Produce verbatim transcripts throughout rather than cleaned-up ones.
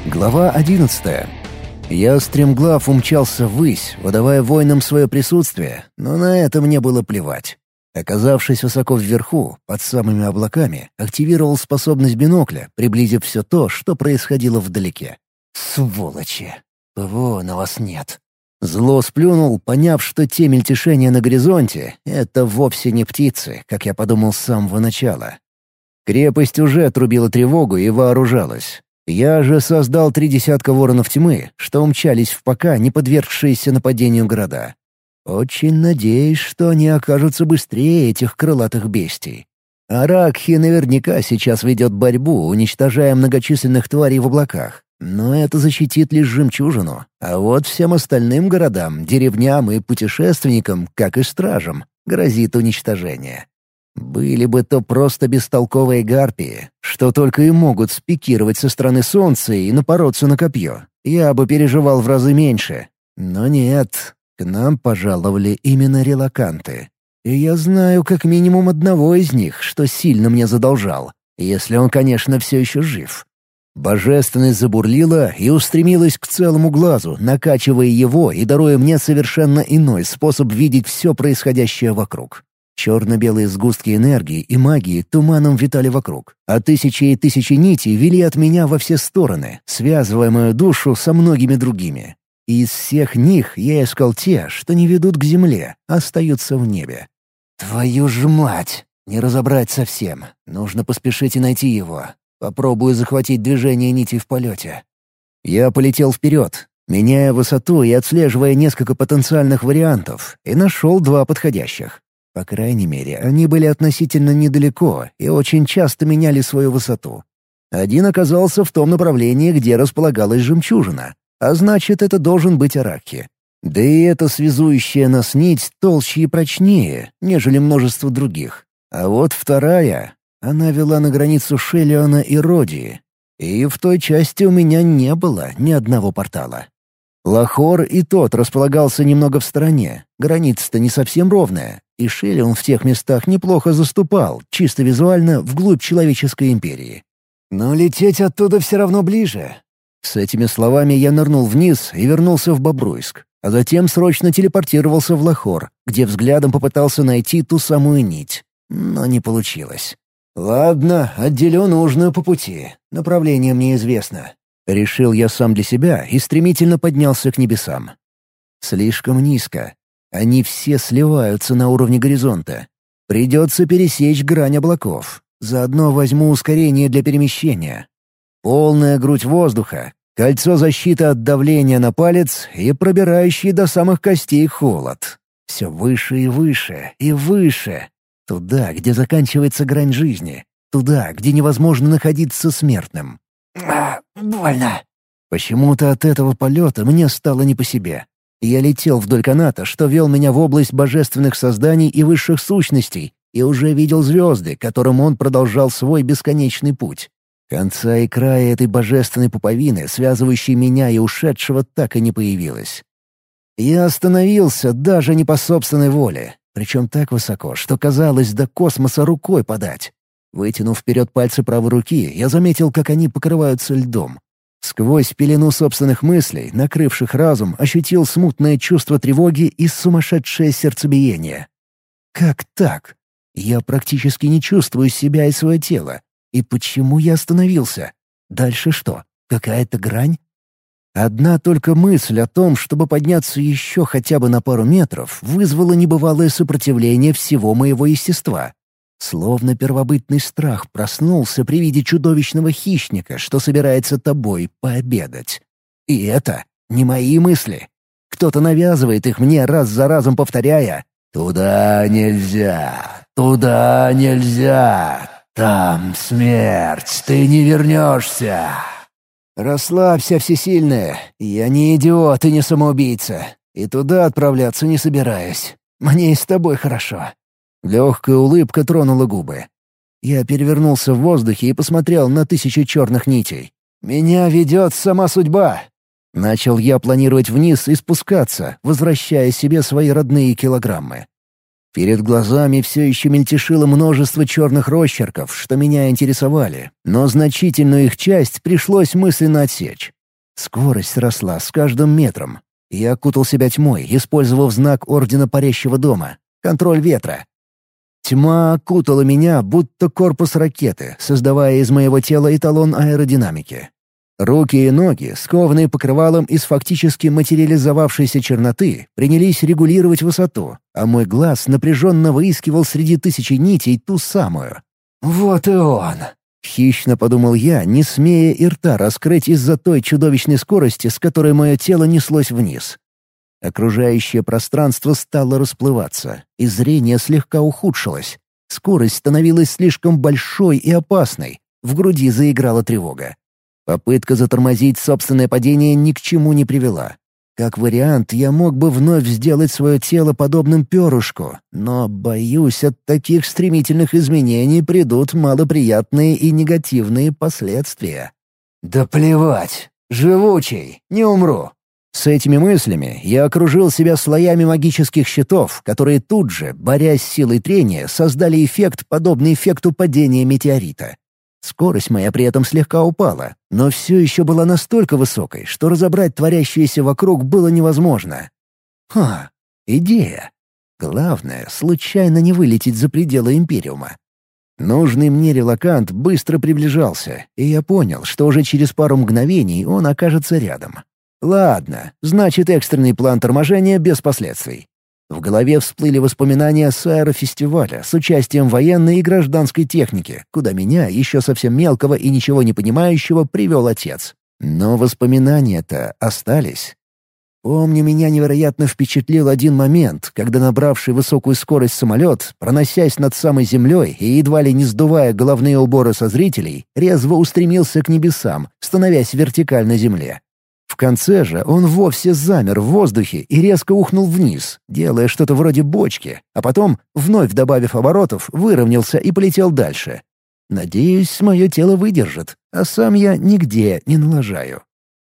Глава одиннадцатая. Я стремглав умчался ввысь, выдавая воинам свое присутствие, но на это мне было плевать. Оказавшись высоко вверху, под самыми облаками, активировал способность бинокля, приблизив все то, что происходило вдалеке. Сволочи! ПВО на вас нет. Зло сплюнул, поняв, что те мельтешения на горизонте — это вовсе не птицы, как я подумал с самого начала. Крепость уже трубила тревогу и вооружалась. Я же создал три десятка воронов тьмы, что умчались в пока не подвергшиеся нападению города. Очень надеюсь, что они окажутся быстрее этих крылатых бестий. Аракхи наверняка сейчас ведет борьбу, уничтожая многочисленных тварей в облаках. Но это защитит лишь жемчужину. А вот всем остальным городам, деревням и путешественникам, как и стражам, грозит уничтожение. Были бы то просто бестолковые гарпии, что только и могут спикировать со стороны солнца и напороться на копье. Я бы переживал в разы меньше. Но нет, к нам пожаловали именно релоканты. И я знаю как минимум одного из них, что сильно мне задолжал, если он, конечно, все еще жив. Божественность забурлила и устремилась к целому глазу, накачивая его и даруя мне совершенно иной способ видеть все происходящее вокруг. Черно-белые сгустки энергии и магии туманом витали вокруг, а тысячи и тысячи нитей вели от меня во все стороны, связывая мою душу со многими другими. И из всех них я искал те, что не ведут к земле, а остаются в небе. Твою ж мать! Не разобрать совсем. Нужно поспешить и найти его. Попробую захватить движение нитей в полете. Я полетел вперед, меняя высоту и отслеживая несколько потенциальных вариантов, и нашел два подходящих. По крайней мере, они были относительно недалеко и очень часто меняли свою высоту. Один оказался в том направлении, где располагалась жемчужина, а значит, это должен быть Аракхи. Да и эта связующая нас нить толще и прочнее, нежели множество других. А вот вторая, она вела на границу Шелиона и Родии, и в той части у меня не было ни одного портала. Лахор и тот располагался немного в стороне, граница-то не совсем ровная, и Шелион в тех местах неплохо заступал, чисто визуально, вглубь человеческой империи. Но лететь оттуда все равно ближе. С этими словами я нырнул вниз и вернулся в Бобруйск, а затем срочно телепортировался в Лахор, где взглядом попытался найти ту самую нить. Но не получилось. «Ладно, отделю нужную по пути. Направление мне известно». Решил я сам для себя и стремительно поднялся к небесам. Слишком низко. Они все сливаются на уровне горизонта. Придется пересечь грань облаков. Заодно возьму ускорение для перемещения. Полная грудь воздуха, кольцо защиты от давления на палец и пробирающий до самых костей холод. Все выше и выше, и выше. Туда, где заканчивается грань жизни. Туда, где невозможно находиться смертным. А, больно. Почему-то от этого полета мне стало не по себе. Я летел вдоль каната, что вел меня в область божественных созданий и высших сущностей, и уже видел звезды, которым он продолжал свой бесконечный путь. Конца и края этой божественной пуповины, связывающей меня и ушедшего, так и не появилось. Я остановился даже не по собственной воле, причем так высоко, что казалось до космоса рукой подать. Вытянув вперед пальцы правой руки, я заметил, как они покрываются льдом. Сквозь пелену собственных мыслей, накрывших разум, ощутил смутное чувство тревоги и сумасшедшее сердцебиение. Как так? Я практически не чувствую себя и свое тело. И почему я остановился? Дальше что? Какая-то грань? Одна только мысль о том, чтобы подняться еще хотя бы на пару метров, вызвала небывалое сопротивление всего моего естества. Словно первобытный страх проснулся при виде чудовищного хищника, что собирается тобой пообедать. И это не мои мысли. Кто-то навязывает их мне раз за разом, повторяя: «Туда нельзя, туда нельзя, там смерть, ты не вернешься». «Расслабься, всесильная, я не идиот и не самоубийца, и туда отправляться не собираюсь. Мне и с тобой хорошо». Легкая улыбка тронула губы. Я перевернулся в воздухе и посмотрел на тысячи черных нитей. «Меня ведет сама судьба!» Начал я планировать вниз и спускаться, возвращая себе свои родные килограммы. Перед глазами все еще мельтешило множество черных росчерков, что меня интересовали, но значительную их часть пришлось мысленно отсечь. Скорость росла с каждым метром. Я окутал себя тьмой, использовав знак Ордена Парящего Дома — контроль ветра. Тьма окутала меня, будто корпус ракеты, создавая из моего тела эталон аэродинамики. Руки и ноги, скованные покрывалом из фактически материализовавшейся черноты, принялись регулировать высоту, а мой глаз напряженно выискивал среди тысячи нитей ту самую. «Вот и он!» — хищно подумал я, не смея и рта раскрыть из-за той чудовищной скорости, с которой мое тело неслось вниз. Окружающее пространство стало расплываться, и зрение слегка ухудшилось. Скорость становилась слишком большой и опасной. В груди заиграла тревога. Попытка затормозить собственное падение ни к чему не привела. Как вариант, я мог бы вновь сделать свое тело подобным перышку, но, боюсь, от таких стремительных изменений придут малоприятные и негативные последствия. «Да плевать! Живучий! Не умру!» С этими мыслями я окружил себя слоями магических щитов, которые тут же, борясь с силой трения, создали эффект, подобный эффекту падения метеорита. Скорость моя при этом слегка упала, но все еще была настолько высокой, что разобрать творящееся вокруг было невозможно. Ха, идея. Главное — случайно не вылететь за пределы Империума. Нужный мне релакант быстро приближался, и я понял, что уже через пару мгновений он окажется рядом. Ладно, значит, экстренный план торможения без последствий. В голове всплыли воспоминания с аэрофестиваля с участием военной и гражданской техники, куда меня, еще совсем мелкого и ничего не понимающего, привел отец. Но воспоминания-то остались. Помню, меня невероятно впечатлил один момент, когда набравший высокую скорость самолет, проносясь над самой землей и едва ли не сдувая головные уборы со зрителей, резво устремился к небесам, становясь вертикально на земле. В конце же он вовсе замер в воздухе и резко ухнул вниз, делая что-то вроде бочки, а потом, вновь добавив оборотов, выровнялся и полетел дальше. Надеюсь, мое тело выдержит, а сам я нигде не налажаю.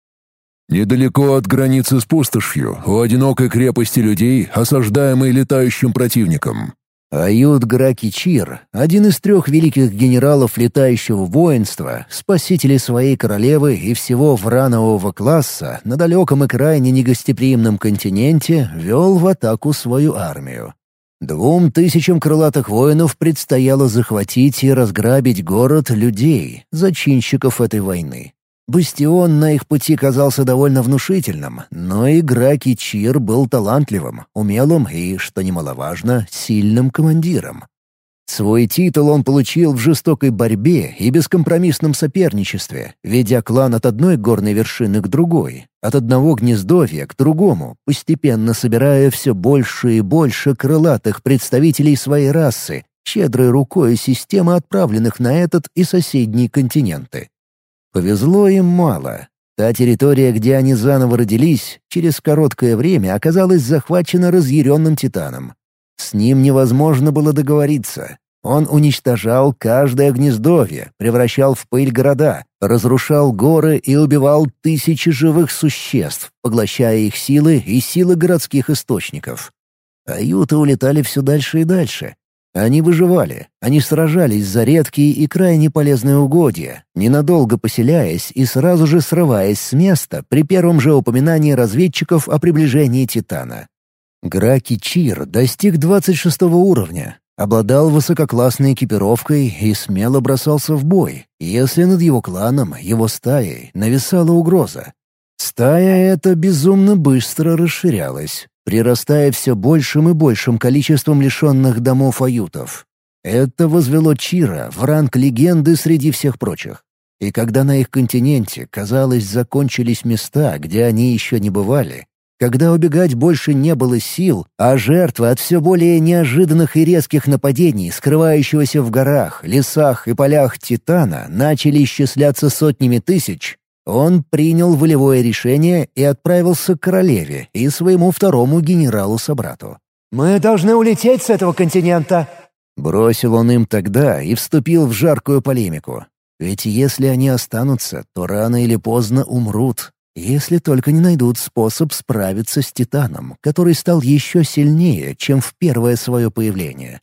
Недалеко от границы с пустошью, у одинокой крепости людей, осаждаемой летающим противником. Ают Граки Чир, один из трех великих генералов летающего воинства, спасителей своей королевы и всего вранового класса, на далеком и крайне негостеприимном континенте вел в атаку свою армию. Двум тысячам крылатых воинов предстояло захватить и разграбить город людей, зачинщиков этой войны. Бастион на их пути казался довольно внушительным, но и Граки Чир был талантливым, умелым и, что немаловажно, сильным командиром. Свой титул он получил в жестокой борьбе и бескомпромиссном соперничестве, ведя клан от одной горной вершины к другой, от одного гнездовья к другому, постепенно собирая все больше и больше крылатых представителей своей расы, щедрой рукой системы отправленных на этот и соседние континенты. Повезло им мало. Та территория, где они заново родились, через короткое время оказалась захвачена разъяренным титаном. С ним невозможно было договориться. Он уничтожал каждое гнездовье, превращал в пыль города, разрушал горы и убивал тысячи живых существ, поглощая их силы и силы городских источников. Аюты улетали все дальше и дальше. Они выживали, они сражались за редкие и крайне полезные угодья, ненадолго поселяясь и сразу же срываясь с места при первом же упоминании разведчиков о приближении Титана. Граки Чир достиг двадцать шестого уровня, обладал высококлассной экипировкой и смело бросался в бой, если над его кланом, его стаей, нависала угроза. Стая эта безумно быстро расширялась, прирастая все большим и большим количеством лишенных домов аютов. Это возвело Чира в ранг легенды среди всех прочих. И когда на их континенте, казалось, закончились места, где они еще не бывали, когда убегать больше не было сил, а жертвы от все более неожиданных и резких нападений, скрывающегося в горах, лесах и полях Титана, начали исчисляться сотнями тысяч, он принял волевое решение и отправился к королеве и своему второму генералу-собрату. «Мы должны улететь с этого континента!» Бросил он им тогда и вступил в жаркую полемику. Ведь если они останутся, то рано или поздно умрут, если только не найдут способ справиться с Титаном, который стал еще сильнее, чем в первое свое появление.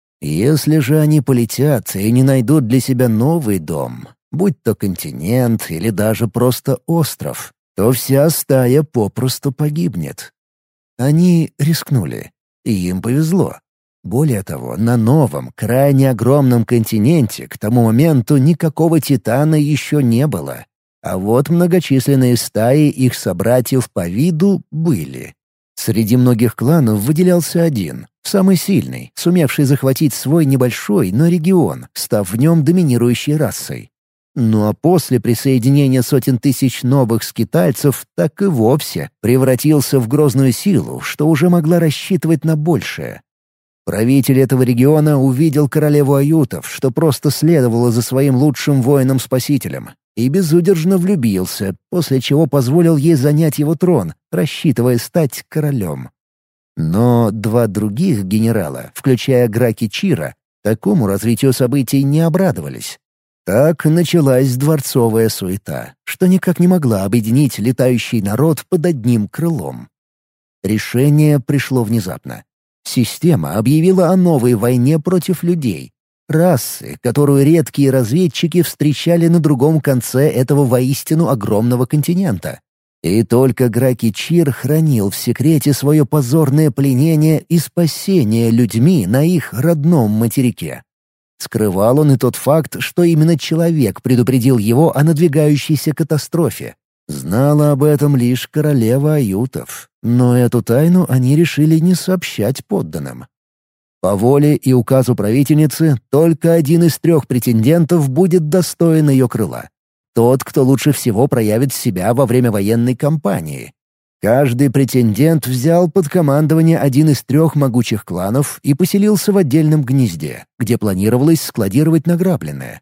Если же они полетят и не найдут для себя новый дом, будь то континент или даже просто остров, то вся стая попросту погибнет. Они рискнули, и им повезло. Более того, на новом, крайне огромном континенте к тому моменту никакого Титана еще не было. А вот многочисленные стаи их собратьев по виду были. Среди многих кланов выделялся один, самый сильный, сумевший захватить свой небольшой, но регион, став в нем доминирующей расой. Ну а после присоединения сотен тысяч новых скитальцев так и вовсе превратился в грозную силу, что уже могла рассчитывать на большее. Правитель этого региона увидел королеву аютов, что просто следовало за своим лучшим воином-спасителем, и безудержно влюбился, после чего позволил ей занять его трон, рассчитывая стать королем. Но два других генерала, включая Граки Чира, такому развитию событий не обрадовались. Так началась дворцовая суета, что никак не могла объединить летающий народ под одним крылом. Решение пришло внезапно. Система объявила о новой войне против людей, расы, которую редкие разведчики встречали на другом конце этого воистину огромного континента. И только Граки Чир хранил в секрете свое позорное пленение и спасение людьми на их родном материке. Скрывал он и тот факт, что именно человек предупредил его о надвигающейся катастрофе. Знала об этом лишь королева аютов, но эту тайну они решили не сообщать подданным. По воле и указу правительницы только один из трех претендентов будет достоин ее крыла. Тот, кто лучше всего проявит себя во время военной кампании. Каждый претендент взял под командование один из трех могучих кланов и поселился в отдельном гнезде, где планировалось складировать награбленное.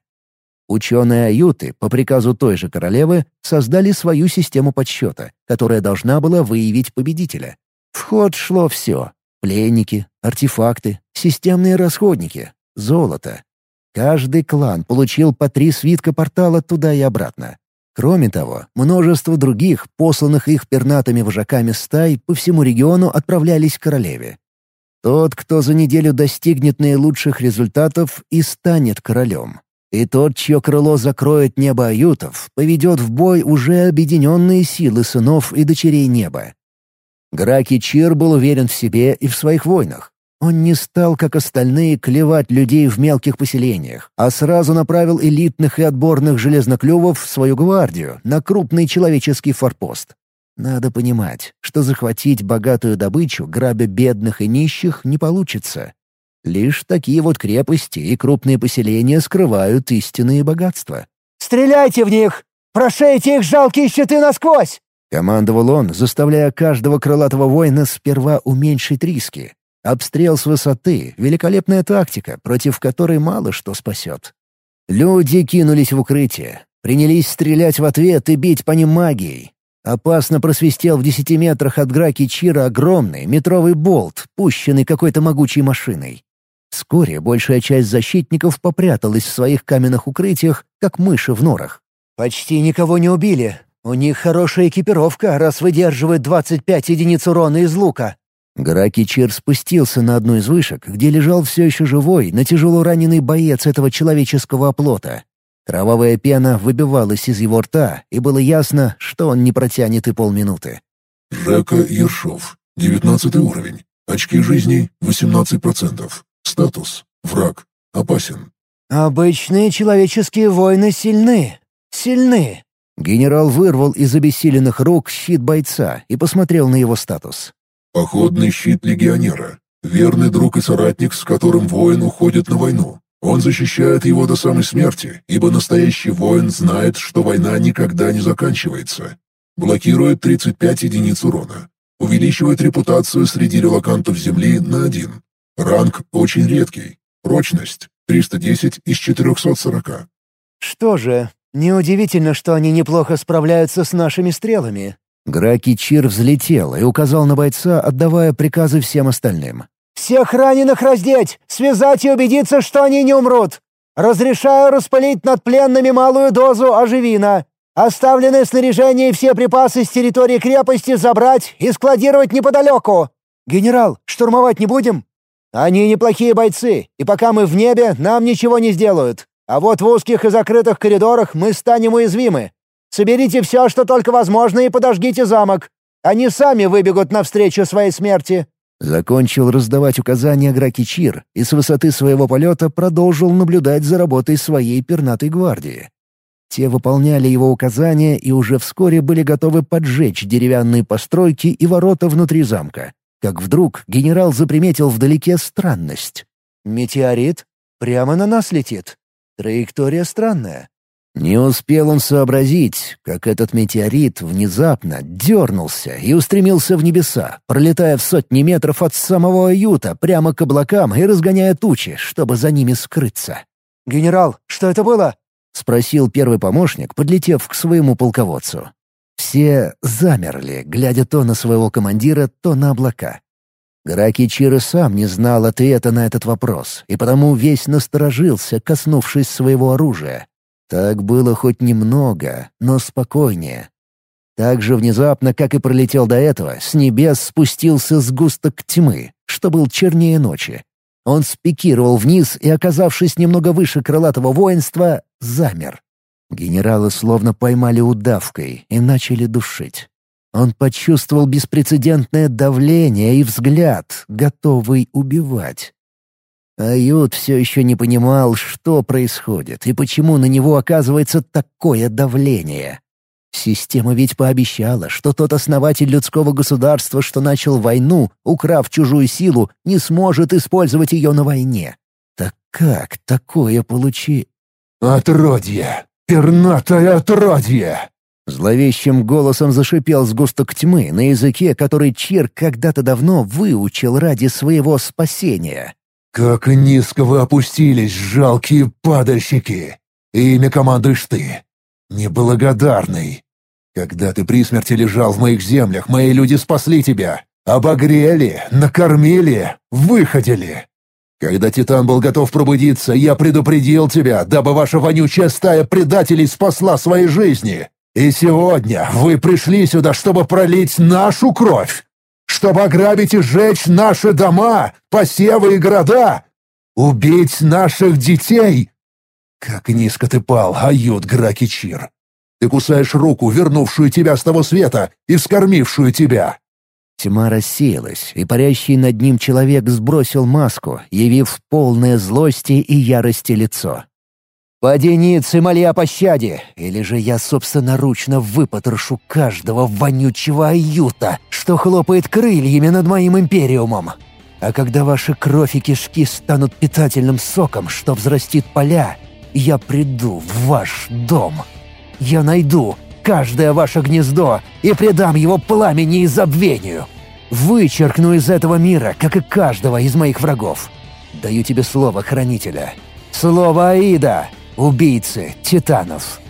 Ученые аюты, по приказу той же королевы, создали свою систему подсчета, которая должна была выявить победителя. В ход шло все — пленники, артефакты, системные расходники, золото. Каждый клан получил по три свитка портала туда и обратно. Кроме того, множество других, посланных их пернатыми вожаками стай, по всему региону отправлялись к королеве. Тот, кто за неделю достигнет наилучших результатов, и станет королем. И тот, чье крыло закроет небо аютов, поведет в бой уже объединенные силы сынов и дочерей неба. Граки Чир был уверен в себе и в своих войнах. Он не стал, как остальные, клевать людей в мелких поселениях, а сразу направил элитных и отборных железноклювов в свою гвардию на крупный человеческий форпост. Надо понимать, что захватить богатую добычу, грабя бедных и нищих, не получится. Лишь такие вот крепости и крупные поселения скрывают истинные богатства. «Стреляйте в них! Прошейте их жалкие щиты насквозь!» — командовал он, заставляя каждого крылатого воина сперва уменьшить риски. Обстрел с высоты — великолепная тактика, против которой мало что спасет. Люди кинулись в укрытие, принялись стрелять в ответ и бить по ним магией. Опасно просвистел в десяти метрах от Граки Чира огромный метровый болт, пущенный какой-то могучей машиной. Вскоре большая часть защитников попряталась в своих каменных укрытиях, как мыши в норах. «Почти никого не убили. У них хорошая экипировка, раз выдерживает двадцать пять единиц урона из лука». Граки Чир спустился на одну из вышек, где лежал все еще живой, но тяжело раненый боец этого человеческого оплота. Кровавая пена выбивалась из его рта, и было ясно, что он не протянет и полминуты. Жека Ершов, девятнадцатый уровень. Очки жизни — восемнадцать процентов. Статус — враг. Опасен. «Обычные человеческие воины сильны. Сильны». Генерал вырвал из обессиленных рук щит бойца и посмотрел на его статус. Походный щит легионера. Верный друг и соратник, с которым воин уходит на войну. Он защищает его до самой смерти, ибо настоящий воин знает, что война никогда не заканчивается. Блокирует тридцать пять единиц урона. Увеличивает репутацию среди релокантов Земли на один. Ранг очень редкий. Прочность — триста десять из четырехсот сорока. «Что же, неудивительно, что они неплохо справляются с нашими стрелами». Граки Чир взлетел и указал на бойца, отдавая приказы всем остальным. «Всех раненых раздеть, связать и убедиться, что они не умрут. Разрешаю распылить над пленными малую дозу оживина. Оставленное снаряжение и все припасы с территории крепости забрать и складировать неподалеку. Генерал, штурмовать не будем? Они неплохие бойцы, и пока мы в небе, нам ничего не сделают. А вот в узких и закрытых коридорах мы станем уязвимы. Соберите все, что только возможно, и подожгите замок. Они сами выбегут навстречу своей смерти». Закончил раздавать указания Граки Чир и с высоты своего полета продолжил наблюдать за работой своей пернатой гвардии. Те выполняли его указания и уже вскоре были готовы поджечь деревянные постройки и ворота внутри замка. Как вдруг генерал заприметил вдалеке странность. «Метеорит? Прямо на нас летит. Траектория странная». Не успел он сообразить, как этот метеорит внезапно дернулся и устремился в небеса, пролетая в сотни метров от самого Аюта прямо к облакам и разгоняя тучи, чтобы за ними скрыться. «Генерал, что это было?» — спросил первый помощник, подлетев к своему полководцу. Все замерли, глядя то на своего командира, то на облака. Граки Чир и сам не знал ответа на этот вопрос, и потому весь насторожился, коснувшись своего оружия. Так было хоть немного, но спокойнее. Так же внезапно, как и пролетел до этого, с небес спустился сгусток тьмы, что был чернее ночи. Он спикировал вниз и, оказавшись немного выше крылатого воинства, замер. Генералы словно поймали удавкой и начали душить. Он почувствовал беспрецедентное давление и взгляд, готовый убивать. Ают все еще не понимал, что происходит и почему на него оказывается такое давление. Система ведь пообещала, что тот основатель людского государства, что начал войну, украв чужую силу, не сможет использовать ее на войне. Так как такое получи... «Отродье! Пернатое отродье!» Зловещим голосом зашипел сгусток тьмы на языке, который Чир когда-то давно выучил ради своего спасения. «Как низко вы опустились, жалкие падальщики! Ими командуешь ты, неблагодарный. Когда ты при смерти лежал в моих землях, мои люди спасли тебя, обогрели, накормили, выходили. Когда Титан был готов пробудиться, я предупредил тебя, дабы ваша вонючая стая предателей спасла свои жизни. И сегодня вы пришли сюда, чтобы пролить нашу кровь, чтобы ограбить и сжечь наши дома, посевы и города, убить наших детей. Как низко ты пал, Ают Граки Чир. Ты кусаешь руку, вернувшую тебя с того света и вскормившую тебя». Тьма рассеялась, и парящий над ним человек сбросил маску, явив полное злости и ярости лицо. «Поденицы, моли о пощаде, или же я собственноручно выпотрошу каждого вонючего Аюта, что хлопает крыльями над моим империумом. А когда ваши кровь и кишки станут питательным соком, что взрастит поля, я приду в ваш дом. Я найду каждое ваше гнездо и предам его пламени и забвению. Вычеркну из этого мира, как и каждого из моих врагов. Даю тебе слово хранителя. Слово Аида, убийцы титанов».